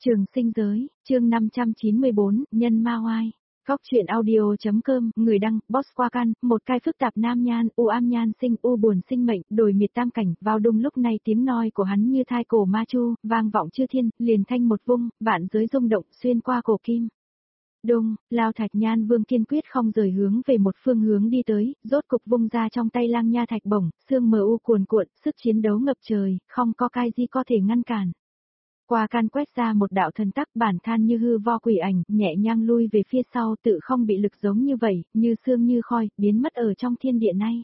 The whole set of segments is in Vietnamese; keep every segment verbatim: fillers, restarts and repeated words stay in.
Trường sinh giới, chương năm trăm chín mươi bốn, nhân ma oai. Góc truyện audio.com, người đăng, Boss Qua Căn, một cai phức tạp nam nhan, u am nhan sinh, u buồn sinh mệnh, đổi miệt tam cảnh, vào đông lúc này tiếng nói của hắn như thai cổ ma chu, vang vọng chư thiên, liền thanh một vung, vạn giới rung động, xuyên qua cổ kim. Đông, Lao Thạch Nhan Vương kiên quyết không rời hướng về một phương hướng đi tới, rốt cục vung ra trong tay lang nha thạch bổng, xương mờ u cuồn cuộn, sức chiến đấu ngập trời, không có cái gì có thể ngăn cản. Qua Can quét ra một đạo thần tắc bản than như hư vo quỷ ảnh, nhẹ nhàng lui về phía sau tự không bị lực giống như vậy, như xương như khói, biến mất ở trong thiên địa này.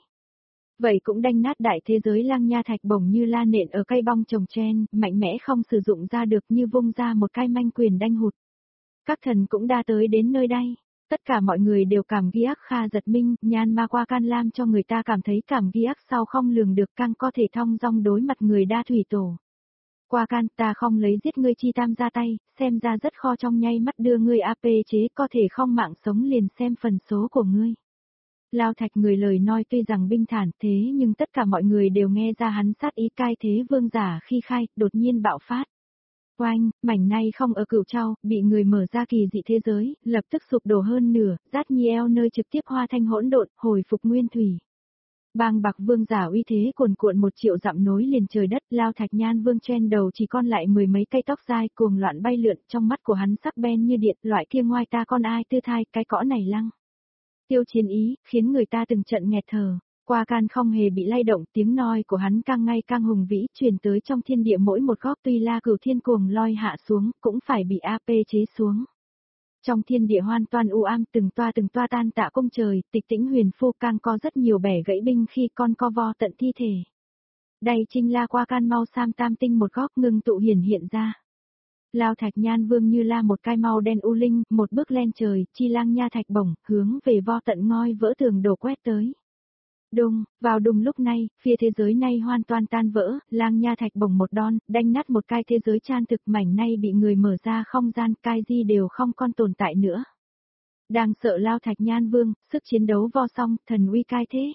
Vậy cũng đanh nát đại thế giới lang nha thạch bổng như la nện ở cây bong trồng chen, mạnh mẽ không sử dụng ra được như vung ra một cái manh quyền đanh hụt. Các thần cũng đã tới đến nơi đây. Tất cả mọi người đều cảm ghi ác kha giật minh, nhan ma Qua Can làm cho người ta cảm thấy cảm ghi ác sau không lường được càng có thể thong dong đối mặt người đa thủy tổ. Qua Can, ta không lấy giết ngươi chi tam ra tay, xem ra rất kho trong nháy mắt đưa ngươi a pê chế có thể không mạng sống liền xem phần số của ngươi. Lao Thạch người lời nói tuy rằng bình thản thế nhưng tất cả mọi người đều nghe ra hắn sát ý cai thế vương giả khi khai, đột nhiên bạo phát. Oanh, mảnh này không ở Cửu Châu, bị người mở ra kỳ dị thế giới, lập tức sụp đổ hơn nửa, Rát Nhi eo nơi trực tiếp hoa thanh hỗn độn, hồi phục nguyên thủy. Bang bạc vương giả uy thế cuồn cuộn một triệu dặm nối liền trời đất, Lao Thạch Nhan Vương trên đầu chỉ còn lại mười mấy cây tóc dài cuồng loạn bay lượn, trong mắt của hắn sắc bén như điện, loại kia ngoai ta con ai tư thai, cái cõ này lăng. Tiêu chiến ý, khiến người ta từng trận nghẹt thở. Qua Can không hề bị lay động, tiếng nói của hắn càng ngày càng hùng vĩ, truyền tới trong thiên địa mỗi một góc, tuy La Cửu Thiên cuồng loi hạ xuống, cũng phải bị a pê chế xuống. Trong thiên địa hoàn toàn u am, từng toa từng toa tan tạ cung trời, tịch tĩnh huyền phu càng có rất nhiều bẻ gãy binh khi con co vo tận thi thể. Đầy Trinh La Qua Can mau sam tam tinh một góc ngưng tụ hiển hiện ra. Lao Thạch Nhan Vương như la một cái mau đen u linh, một bước lên trời, chi lang nha thạch bổng, hướng về vo tận ngoi vỡ tường đổ quét tới. Đùng, vào đùng lúc này, phía thế giới này hoàn toàn tan vỡ, lang nha thạch bổng một đòn, đanh nát một cái thế giới chan thực mảnh này bị người mở ra không gian, cái gì đều không còn tồn tại nữa. Đang sợ Lao Thạch Nhan Vương, sức chiến đấu vo song, thần uy cai thế.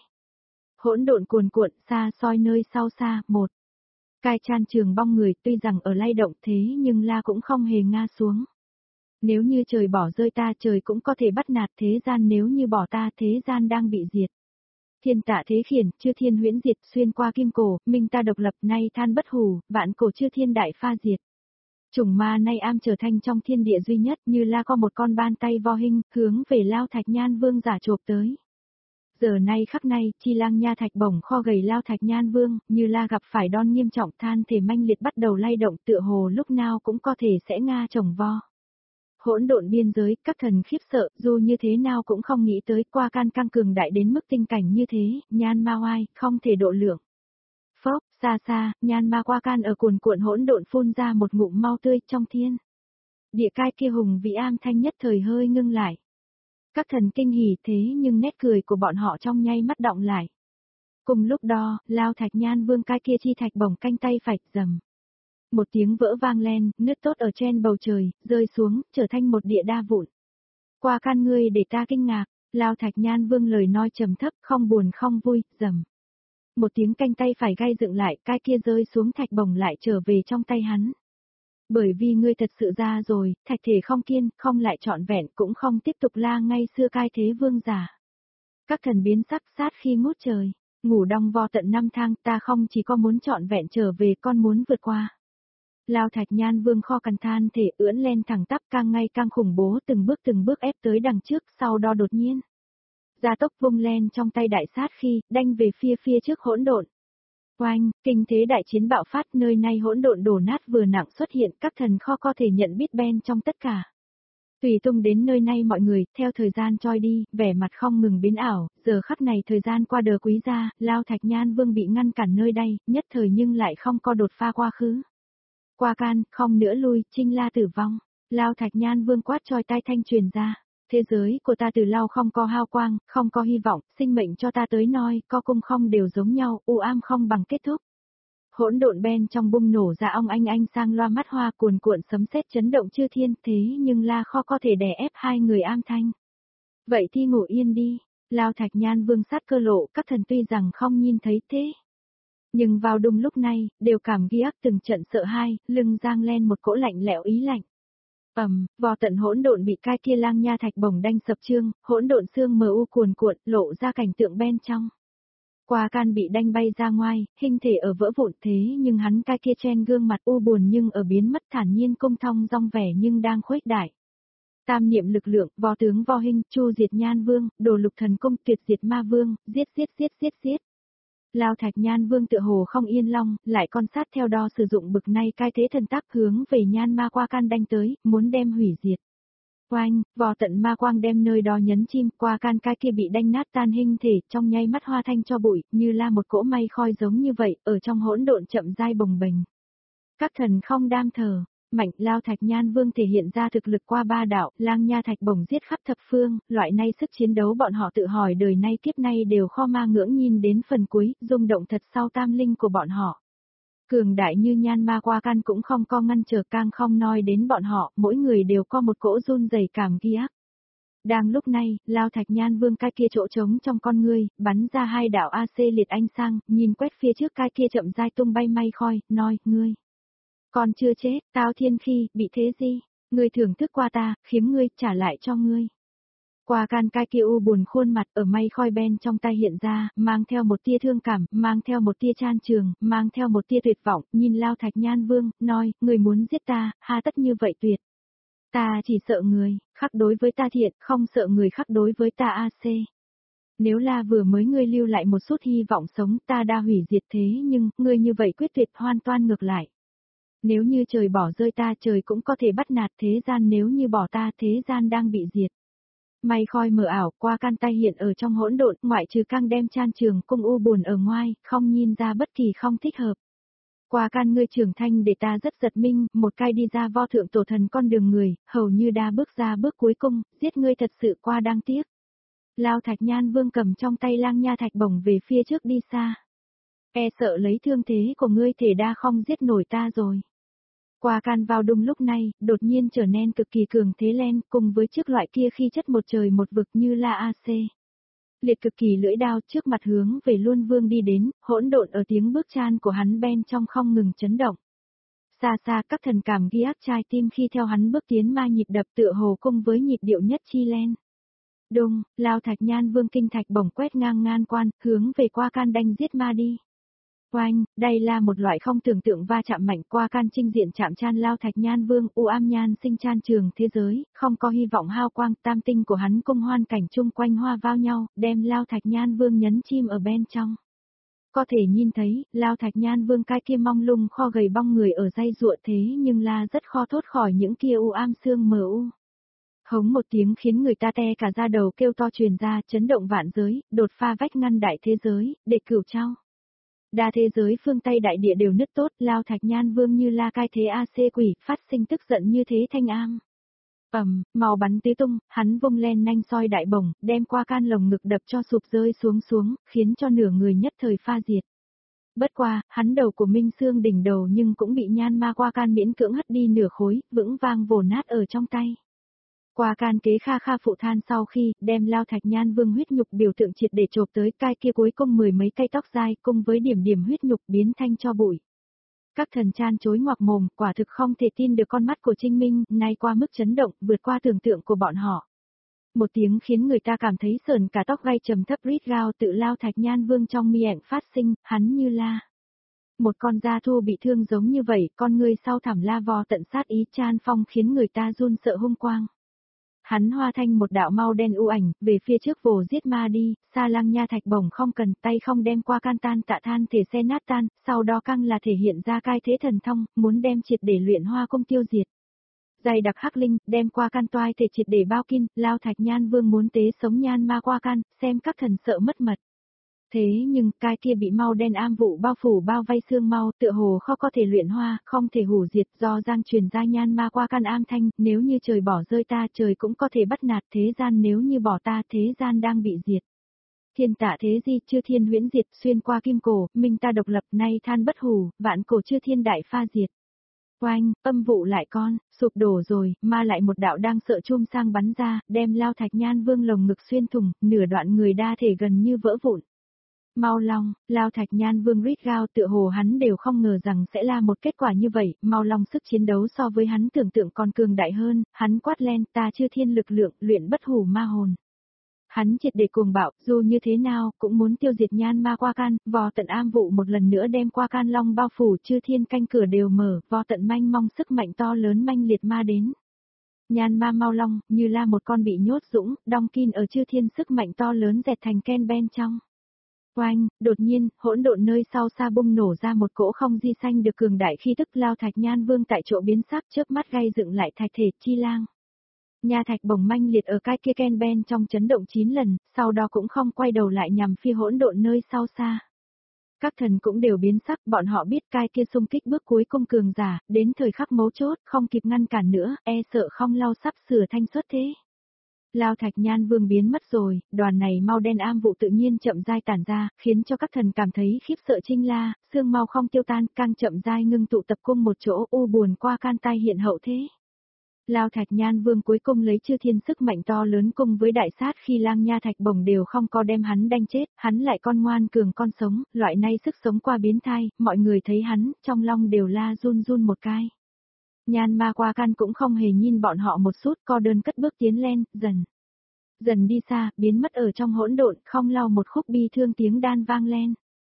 Hỗn độn cuồn cuộn, xa xôi nơi sau xa, một. Cai chan trường bong người tuy rằng ở lay động thế nhưng la cũng không hề ngã xuống. Nếu như trời bỏ rơi ta trời cũng có thể bắt nạt thế gian, nếu như bỏ ta thế gian đang bị diệt. Thiên tạ thế khiển, chư thiên huyễn diệt, xuyên qua kim cổ, minh ta độc lập, nay than bất hủ, vạn cổ chư thiên đại pha diệt. Chủng ma nay am trở thành trong thiên địa duy nhất, như la có một con ban tay vo hình, hướng về Lao Thạch Nhan Vương giả chộp tới. Giờ nay khắc nay, chi lang nha thạch bổng kho gầy Lao Thạch Nhan Vương, như la gặp phải đòn nghiêm trọng, than thể manh liệt bắt đầu lay động, tựa hồ lúc nào cũng có thể sẽ nga chồng vo. Hỗn độn biên giới, các thần khiếp sợ, dù như thế nào cũng không nghĩ tới Qua Can căng cường đại đến mức tinh cảnh như thế, nhan ma oai, không thể độ lượng. Phốc, xa xa, nhan ma Qua Can ở cuồn cuộn hỗn độn phun ra một ngụm mau tươi trong thiên. Địa cai kia hùng vĩ am thanh nhất thời hơi ngưng lại. Các thần kinh hỉ thế nhưng nét cười của bọn họ trong nháy mắt động lại. Cùng lúc đó, Lao Thạch Nhan Vương cai kia chi thạch bổng canh tay phải, rầm. Một tiếng vỡ vang lên, nứt tốt ở trên bầu trời, rơi xuống, trở thành một địa đa vụn. Qua Can ngươi để ta kinh ngạc, Lao Thạch Nhan Vương lời nói trầm thấp, không buồn không vui, rầm. Một tiếng canh tay phải gai dựng lại, cái kia rơi xuống thạch bổng lại trở về trong tay hắn. Bởi vì ngươi thật sự ra rồi, thạch thể không kiên, không lại trọn vẹn, cũng không tiếp tục la ngay xưa cai thế vương giả. Các thần biến sắc sát khi ngút trời, ngủ đong vo tận năm thang, ta không chỉ có muốn trọn vẹn trở về, con muốn vượt qua. Lao Thạch Nhan Vương kho cằn than thể ưỡn lên thẳng tắp càng ngày càng khủng bố, từng bước từng bước ép tới đằng trước, sau đó đột nhiên. Gia tốc vung lên trong tay đại sát khi, đanh về phía phía trước hỗn độn. Oanh, kinh thế đại chiến bạo phát, nơi này hỗn độn đổ nát vừa nặng xuất hiện, các thần kho có thể nhận biết ben trong tất cả. Tùy tung đến nơi này mọi người, theo thời gian trôi đi, vẻ mặt không ngừng biến ảo, giờ khắc này thời gian qua đờ quý ra, Lao Thạch Nhan Vương bị ngăn cản nơi đây, nhất thời nhưng lại không có đột pha quá khứ. Qua Can, không nữa lui, Trinh La tử vong. Lao Thạch Nhan Vương quát choi tai thanh truyền ra. Thế giới của ta từ lao không có hao quang, không có hy vọng, sinh mệnh cho ta tới noi, co cung không đều giống nhau, u am không bằng kết thúc. Hỗn độn ben trong bung nổ ra ong anh anh sang loa mắt hoa cuồn cuộn sấm sét chấn động chư thiên, thế nhưng la kho có thể đè ép hai người am thanh. Vậy thì ngủ yên đi, Lao Thạch Nhan Vương sát cơ lộ, các thần tuy rằng không nhìn thấy thế. Nhưng vào đúng lúc này, đều cảm ghi ác từng trận sợ hai, lưng giang lên một cỗ lạnh lẽo ý lạnh. Ầm, vò tận hỗn độn bị cái kia lang nha thạch bổng đanh sập trương, hỗn độn xương mờ u cuồn cuộn, lộ ra cảnh tượng bên trong. Qua can bị đanh bay ra ngoài, hình thể ở vỡ vụn thế nhưng hắn cái kia chen gương mặt u buồn nhưng ở biến mất thản nhiên công thong dong vẻ nhưng đang khuếch đại. Tam niệm lực lượng, vò tướng vò hình, chu diệt nhan vương, đồ lục thần công tuyệt diệt ma vương, giết giết giết giết giết. Lao thạch nhan vương tựa hồ không yên long, lại con sát theo đo sử dụng bực này cai thế thần tác hướng về nhan ma qua can đanh tới, muốn đem hủy diệt. Oanh, vò tận ma quang đem nơi đó nhấn chim, qua can cái kia bị đanh nát tan hình thể, trong nháy mắt hoa thanh cho bụi, như là một cỗ mây khói giống như vậy, ở trong hỗn độn chậm rãi bồng bềnh. Các thần không đam thờ, mạnh Lao thạch nhan vương thể hiện ra thực lực qua ba đạo, lang nha thạch bổng giết khắp thập phương, loại này sức chiến đấu bọn họ tự hỏi đời nay kiếp nay đều kho ma ngưỡng nhìn đến phần cuối, rung động thật sau tam linh của bọn họ. Cường đại như nhan ma qua can cũng không có ngăn trở càng không nói đến bọn họ, mỗi người đều có một cỗ run rẩy cảm ghi ác. Đang lúc này, Lao thạch nhan vương cái kia chỗ trống trong con ngươi, bắn ra hai đạo a xê liệt ánh sang, nhìn quét phía trước cái kia chậm rãi tung bay mây khói, nói, ngươi. Còn chưa chết, tao thiên khi, bị thế gì? Ngươi thưởng thức qua ta, khiếm ngươi, trả lại cho ngươi. Qua can cái kia u buồn khuôn mặt ở mây khói ben trong tay hiện ra, mang theo một tia thương cảm, mang theo một tia chan trường, mang theo một tia tuyệt vọng, nhìn Lao thạch nhan vương, nói, người muốn giết ta, ha tất như vậy tuyệt. Ta chỉ sợ người, khắc đối với ta thiện, không sợ người khắc đối với ta a xê. Nếu là vừa mới ngươi lưu lại một chút hy vọng sống ta đã hủy diệt thế nhưng, ngươi như vậy quyết tuyệt hoàn toàn ngược lại. Nếu như trời bỏ rơi ta trời cũng có thể bắt nạt thế gian nếu như bỏ ta thế gian đang bị diệt. Mây khói mờ ảo qua can tay hiện ở trong hỗn độn ngoại trừ căng đem chan trường cung u buồn ở ngoài, không nhìn ra bất kỳ không thích hợp. Qua can ngươi trưởng thanh để ta rất giật minh, một cái đi ra vo thượng tổ thần con đường người, hầu như đã bước ra bước cuối cùng, giết ngươi thật sự qua đáng tiếc. Lao thạch nhan vương cầm trong tay lang nha thạch bổng về phía trước đi xa. E sợ lấy thương thế của ngươi thể đa không giết nổi ta rồi. Qua can vào đúng lúc này, đột nhiên trở nên cực kỳ cường thế lên, cùng với trước loại kia khi chất một trời một vực như là a xê. Liệt cực kỳ lưỡi đao trước mặt hướng về Luân Vương đi đến, hỗn độn ở tiếng bước chan của hắn bên trong không ngừng chấn động. Xa xa các thần cảm ghi ác trai tim khi theo hắn bước tiến ma nhịp đập tựa hồ cùng với nhịp điệu nhất chi len. Đùng, Lao thạch nhan vương kinh thạch bổng quét ngang ngan quan, hướng về qua can đanh giết ma đi. Oanh, đây là một loại không tưởng tượng va chạm mạnh qua can trinh diện chạm chan Lao thạch nhan vương u am nhan sinh chan trường thế giới, không có hy vọng hao quang tam tinh của hắn cung hoan cảnh chung quanh hoa vào nhau, đem Lao thạch nhan vương nhấn chim ở bên trong. Có thể nhìn thấy, Lao thạch nhan vương cái kia mong lung kho gầy bong người ở dây ruộng thế nhưng là rất khó thoát khỏi những kia u am xương mờ u. Hống một tiếng khiến người ta te cả da đầu kêu to truyền ra, chấn động vạn giới, đột pha vách ngăn đại thế giới, để cửu trao. Đa thế giới phương Tây đại địa đều nứt tốt, Lao thạch nhan vương như la cai thế a xê quỷ, phát sinh tức giận như thế thanh am. Ầm, màu bắn tứ tung, hắn vung lên nanh soi đại bổng, đem qua can lồng ngực đập cho sụp rơi xuống xuống, khiến cho nửa người nhất thời pha diệt. Bất qua, hắn đầu của Minh Xương đỉnh đầu nhưng cũng bị nhan ma qua can miễn cưỡng hất đi nửa khối, vững vang vồ nát ở trong tay. Qua can kế kha kha phụ than sau khi đem Lao thạch nhan vương huyết nhục biểu tượng triệt để chộp tới cai kia cuối cùng mười mấy cây tóc dai cùng với điểm điểm huyết nhục biến thanh cho bụi. Các thần chan chối ngoặc mồm, quả thực không thể tin được con mắt của Trinh Minh, nay qua mức chấn động, vượt qua tưởng tượng của bọn họ. Một tiếng khiến người ta cảm thấy sờn cả tóc gai trầm thấp rít gào tự Lao thạch nhan vương trong miệng phát sinh, hắn như la. Một con da thô bị thương giống như vậy, con người sau thảm la vò tận sát ý chan phong khiến người ta run sợ hung quang. Hắn hoa thanh một đạo mau đen u ảnh, về phía trước vồ giết ma đi, xa lang nha thạch bổng không cần tay không đem qua can tan tạ than thể xe nát tan, sau đó căng là thể hiện ra cai thế thần thông, muốn đem triệt để luyện hoa công tiêu diệt. Dày đặc hắc linh, đem qua can toai thể triệt để bao kin, Lao thạch nhan vương muốn tế sống nhan ma qua can, xem các thần sợ mất mật. Thế nhưng, cái kia bị mau đen am vụ bao phủ bao vây xương mau, tựa hồ khó có thể luyện hoa, không thể hủ diệt do giang truyền ra nhan ma qua can am thanh, nếu như trời bỏ rơi ta trời cũng có thể bắt nạt thế gian nếu như bỏ ta thế gian đang bị diệt. Thiên tạ thế di chư thiên huyễn diệt xuyên qua kim cổ, minh ta độc lập nay than bất hủ, vạn cổ chư thiên đại pha diệt. Oanh, âm vụ lại con, sụp đổ rồi, ma lại một đạo đang sợ chum sang bắn ra, đem Lao thạch nhan vương lồng ngực xuyên thủng, nửa đoạn người đa thể gần như vỡ vụn. Mau Long, Lao Thạch Nhan Vương rít gào tựa hồ hắn đều không ngờ rằng sẽ là một kết quả như vậy, Mau Long sức chiến đấu so với hắn tưởng tượng còn cường đại hơn, hắn quát lên ta Chư Thiên lực lượng, luyện bất hủ ma hồn. Hắn triệt để cuồng bạo, dù như thế nào, cũng muốn tiêu diệt nhan ma qua can, vò tận am vụ một lần nữa đem qua can long bao phủ Chư Thiên canh cửa đều mở, vò tận manh mong sức mạnh to lớn manh liệt ma đến. Nhan ma mau long, như là một con bị nhốt dũng, đong kin ở Chư Thiên sức mạnh to lớn dẹt thành ken bên trong. Oanh, đột nhiên, hỗn độn nơi sau xa bung nổ ra một cỗ không di xanh được cường đại khi tức Lao Thạch Nhan Vương tại chỗ biến sắc chớp mắt gây dựng lại thạch thể chi lang. Nha thạch bổng manh liệt ở cái kia ken ben trong chấn động chín lần, sau đó cũng không quay đầu lại nhằm phi hỗn độn nơi sau xa. Các thần cũng đều biến sắc, bọn họ biết cái kia xung kích bước cuối cùng cường giả, đến thời khắc mấu chốt, không kịp ngăn cản nữa, e sợ không lao sắp sửa thanh xuất thế. Lao Thạch Nhan Vương biến mất rồi, đoàn này mau đen am vụ tự nhiên chậm rãi tản ra, khiến cho các thần cảm thấy khiếp sợ trinh la, xương mau không tiêu tan, càng chậm rãi ngưng tụ tập cung một chỗ, u buồn qua can tai hiện hậu thế. Lao Thạch Nhan Vương cuối cùng lấy Chư Thiên sức mạnh to lớn cùng với đại sát khi lang nha thạch bổng đều không có đem hắn đánh chết, hắn lại con ngoan cường con sống, loại này sức sống qua biến thai, mọi người thấy hắn, trong lòng đều la run run một cái. Nhan ma qua can cũng không hề nhìn bọn họ một chút, co đơn cất bước tiến lên, dần. Dần đi xa, biến mất ở trong hỗn độn, không lau một khúc bi thương tiếng đan vang lên.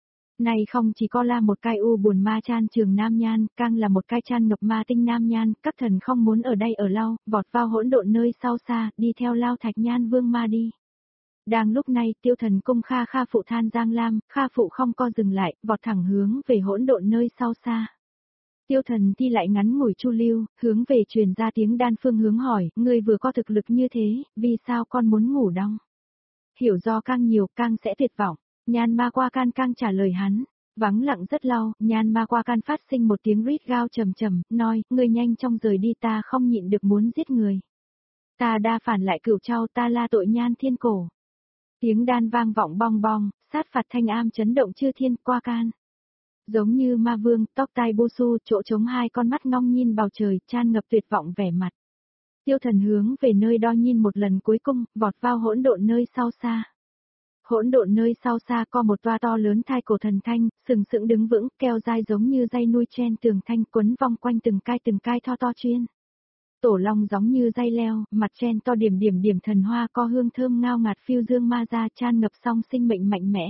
Này không chỉ có là một cái u buồn ma chan trường nam nhan, càng là một cái chan ngập ma tinh nam nhan, các thần không muốn ở đây ở lâu, vọt vào hỗn độn nơi sau xa, đi theo Lao Thạch Nhan Vương ma đi. Đang lúc này, tiêu thần cung Kha Kha phụ than Giang Lam, Kha phụ không co dừng lại, vọt thẳng hướng về hỗn độn nơi sau xa. Tiêu thần thi lại ngắn ngủi chu lưu, hướng về truyền ra tiếng đan phương hướng hỏi, ngươi vừa có thực lực như thế, vì sao con muốn ngủ đong? Hiểu do càng nhiều, càng sẽ tuyệt vọng. Nhan ma qua can càng trả lời hắn. Vắng lặng rất lâu, nhan ma qua can phát sinh một tiếng rít gao trầm trầm, nói, ngươi nhanh trong rời đi ta không nhịn được muốn giết người. Ta đa phản lại cửu trao ta la tội nhan thiên cổ. Tiếng đan vang vọng bong bong, sát phạt thanh am chấn động Chư Thiên qua can. Giống như ma vương, tóc tai bu su, chỗ trống hai con mắt ngong nhìn bầu trời, chan ngập tuyệt vọng vẻ mặt. Tiêu thần hướng về nơi đo nhìn một lần cuối cùng, vọt vào hỗn độn nơi sau xa. Hỗn độn nơi sau xa có một toa to lớn thai cổ thần thanh, sừng sững đứng vững, keo dai giống như dây nuôi chen tường thanh quấn vòng quanh từng cai từng cai tho to chuyên. Tổ long giống như dây leo, mặt chen to điểm điểm điểm thần hoa co hương thơm ngao ngạt phiêu dương ma ra chan ngập song sinh mệnh mạnh mẽ.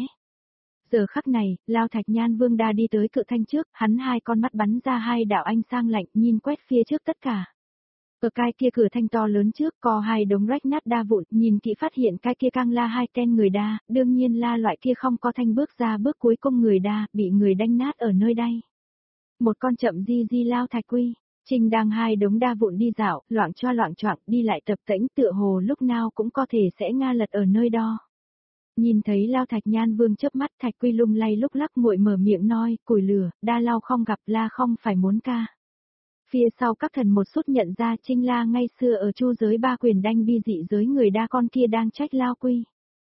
Giờ khắc này, Lao Thạch Nhan Vương đa đi tới cự thanh trước, hắn hai con mắt bắn ra hai đạo ánh sang lạnh nhìn quét phía trước tất cả. Ở cái kia cửa thanh to lớn trước có hai đống rách nát đa vụn, nhìn kỹ phát hiện cái kia càng la hai ten người đa, đương nhiên la loại kia không có thanh bước ra bước cuối cùng người đa, bị người đánh nát ở nơi đây. Một con chậm di di Lao Thạch Quy, Trình đang hai đống đa vụn đi dạo, loạn choa loạn choạng đi lại tập tễnh tựa hồ lúc nào cũng có thể sẽ nga lật ở nơi đó. Nhìn thấy Lao Thạch Nhan Vương chớp mắt Thạch Quy lung lay lúc lắc nguội mở miệng nói, củi lửa, đa lao không gặp la không phải muốn ca. Phía sau các thần một sút nhận ra Trinh La ngay xưa ở chu giới ba quyền đanh bi dị giới người đa con kia đang trách Lao Quy.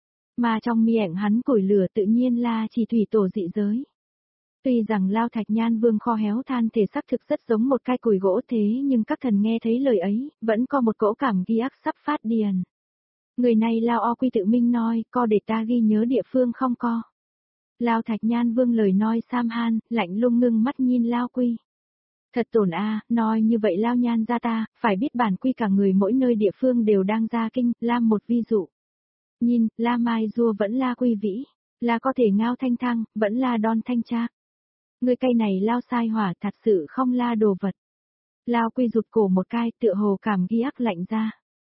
Mà trong miệng hắn củi lửa tự nhiên là chỉ thủy tổ dị giới. Tuy rằng Lao Thạch Nhan Vương kho héo than thể xác thực rất giống một cái củi gỗ thế nhưng các thần nghe thấy lời ấy, vẫn có một cỗ cảm ghi ác sắp phát điền. Người này Lao O Quy tự minh nói, co để ta ghi nhớ địa phương không co. Lao Thạch Nhan Vương lời nói sam han, lạnh lùng ngưng mắt nhìn Lao Quy. Thật tổn a, nói như vậy Lao Nhan ra ta, phải biết bản quy cả người mỗi nơi địa phương đều đang ra kinh, làm một ví dụ. Nhìn, La Mai Rua vẫn là Quy Vĩ, là có thể ngao thanh thăng, vẫn là đon thanh trác. Người cây này Lao sai hỏa thật sự không la đồ vật. Lao Quy rụt cổ một cái tựa hồ cảm ghi ác lạnh ra.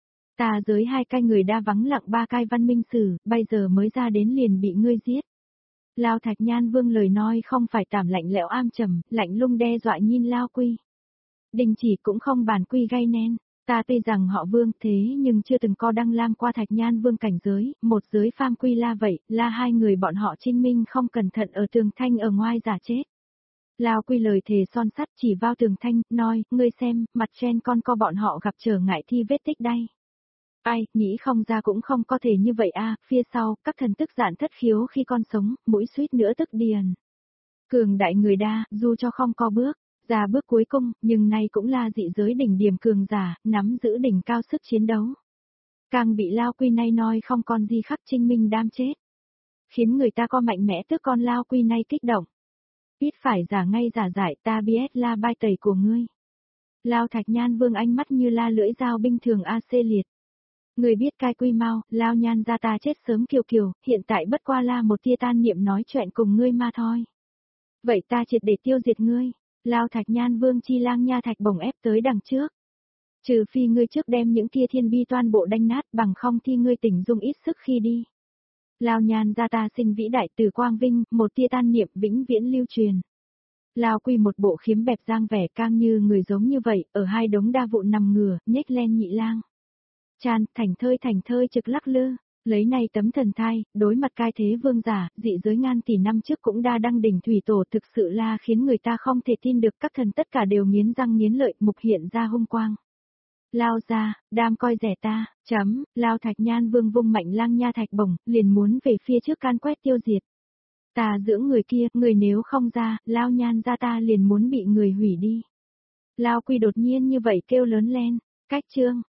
Ta giới hai cái người đa vắng lặng ba cái văn minh sử, bây giờ mới ra đến liền bị ngươi giết. Lao Thạch Nhan Vương lời nói không phải tảm lạnh lẽo am trầm, lạnh lung đe dọa nhìn Lao Quy. Đình chỉ cũng không bản quy gây nên, ta tuy rằng họ Vương thế nhưng chưa từng co đăng lam qua Thạch Nhan Vương cảnh giới, một giới pham quy la vậy, là hai người bọn họ trinh minh không cẩn thận ở tường thanh ở ngoài giả chết. Lao Quy lời thề son sắt chỉ vào tường thanh, nói, ngươi xem, mặt trên con co bọn họ gặp trở ngại thi vết tích đây. Ai, nghĩ không ra cũng không có thể như vậy a. Phía sau, các thần tức giận thất khiếu khi con sống, mũi suýt nữa tức điền. Cường đại người đa, dù cho không co bước, ra bước cuối cùng, nhưng nay cũng là dị giới đỉnh điểm cường giả, nắm giữ đỉnh cao sức chiến đấu. Càng bị Lao Quy nay nói không còn gì khác trinh minh đam chết. khiến người ta co mạnh mẽ tức con Lao Quy nay kích động. Ít phải giả ngay giả dại ta biết la bai tẩy của ngươi. Lao Thạch Nhan Vương ánh mắt như la lưỡi dao binh thường a xê liệt. Người biết cai quy mau, Lao Nhan ra ta chết sớm kiều kiều, hiện tại bất qua la một tia tan niệm nói chuyện cùng ngươi ma thôi. Vậy ta triệt để tiêu diệt ngươi, Lao Thạch Nhan Vương chi lang nha thạch bổng ép tới đằng trước. Trừ phi ngươi trước đem những tia thiên bi toan bộ đanh nát bằng không thì ngươi tỉnh dung ít sức khi đi. Lao Nhan ra ta sinh vĩ đại từ quang vinh, một tia tan niệm vĩnh viễn lưu truyền. Lao Quy một bộ khiếm bẹp giang vẻ cang như người giống như vậy, ở hai đống đa vụ nằm ngửa, nhếch len nhị lang. Chan, thành thơi thành thơi trực lắc lư, lấy này tấm thần thai, đối mặt cai thế vương giả, dị giới ngàn tỷ năm trước cũng đa đăng đỉnh thủy tổ thực sự là khiến người ta không thể tin được các thần tất cả đều nghiến răng nghiến lợi, mục hiện ra hung quang. Lao ra, đam coi rẻ ta, chấm, Lao Thạch Nhan Vương vung mạnh lang nha thạch bổng, liền muốn về phía trước can quét tiêu diệt. Ta dưỡng người kia, người nếu không ra, Lao Nhan ra ta liền muốn bị người hủy đi. Lao Quy đột nhiên như vậy kêu lớn lên, cách chương.